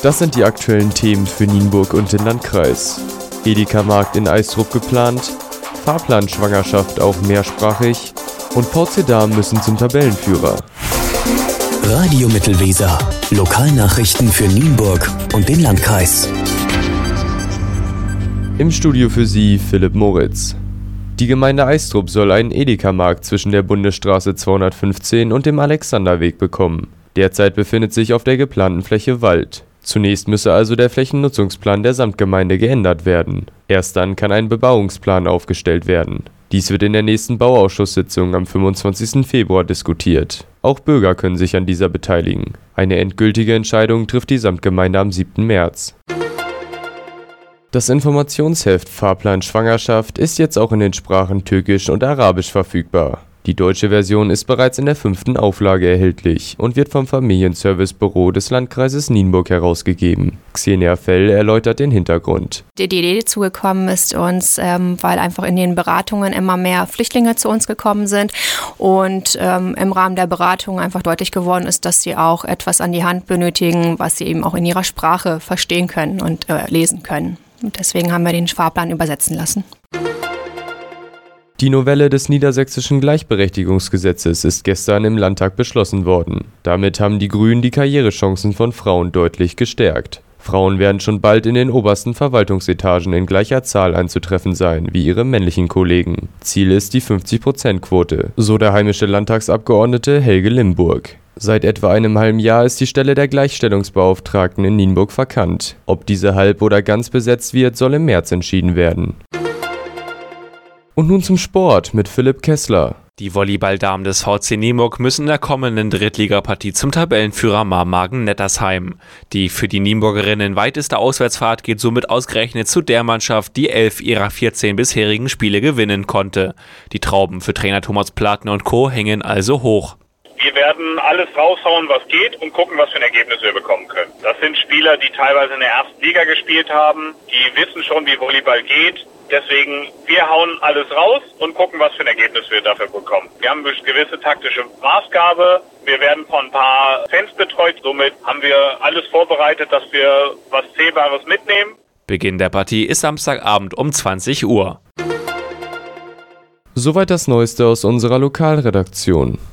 Das sind die aktuellen Themen für Nienburg und den Landkreis. Edeka-Markt in Eistrup geplant, Fahrplan Schwangerschaft auch mehrsprachig und VC Damen müssen zum Tabellenführer. Radio Mittelweser. Lokalnachrichten für Nienburg und den Landkreis. Im Studio für Sie Philipp Moritz. Die Gemeinde Eistrup soll einen Edeka-Markt zwischen der Bundesstraße 215 und dem Alexanderweg bekommen. Derzeit befindet sich auf der geplanten Fläche Wald. Zunächst müsse also der Flächennutzungsplan der Samtgemeinde geändert werden. Erst dann kann ein Bebauungsplan aufgestellt werden. Dies wird in der nächsten Bauausschusssitzung am 25. Februar diskutiert. Auch Bürger können sich an dieser beteiligen. Eine endgültige Entscheidung trifft die Samtgemeinde am 7. März. Das Informationsheft Fahrplan Schwangerschaft ist jetzt auch in den Sprachen Türkisch und Arabisch verfügbar. Die deutsche Version ist bereits in der 5. Auflage erhältlich und wird vom Familienservicebüro des Landkreises Nienburg herausgegeben. Xenia Fell erläutert den Hintergrund. Die Idee zugekommen ist uns, weil einfach in den Beratungen immer mehr Flüchtlinge zu uns gekommen sind und im Rahmen der Beratung einfach deutlich geworden ist, dass sie auch etwas an die Hand benötigen, was sie eben auch in ihrer Sprache verstehen können und lesen können. Und deswegen haben wir den Fahrplan übersetzen lassen. Die Novelle des niedersächsischen Gleichberechtigungsgesetzes ist gestern im Landtag beschlossen worden. Damit haben die Grünen die Karrierechancen von Frauen deutlich gestärkt. Frauen werden schon bald in den obersten Verwaltungsetagen in gleicher Zahl anzutreffen sein wie ihre männlichen Kollegen. Ziel ist die 50%-Quote, so der heimische Landtagsabgeordnete Helge Limburg. Seit etwa einem halben Jahr ist die Stelle der Gleichstellungsbeauftragten in Nienburg vakant. Ob diese halb oder ganz besetzt wird, soll im März entschieden werden. Und nun zum Sport mit Philipp Kessler. Die Volleyballdamen des VC Nienburg müssen in der kommenden Drittligapartie zum Tabellenführer Marmagen-Nettersheim. Die für die Nienburgerinnen weiteste Auswärtsfahrt geht somit ausgerechnet zu der Mannschaft, die 11 ihrer 14 bisherigen Spiele gewinnen konnte. Die Trauben für Trainer Thomas Platner und Co. hängen also hoch. Wir werden alles raushauen, was geht und gucken, was für ein Ergebnis wir bekommen können. Das sind Spieler, die teilweise in der ersten Liga gespielt haben, die wissen schon, wie Volleyball geht. Deswegen, wir hauen alles raus und gucken, was für ein Ergebnis wir dafür bekommen. Wir haben eine gewisse taktische Maßgabe. Wir werden von ein paar Fans betreut. Somit haben wir alles vorbereitet, dass wir was Zählbares mitnehmen. Beginn der Partie ist Samstagabend um 20 Uhr. Soweit das Neueste aus unserer Lokalredaktion.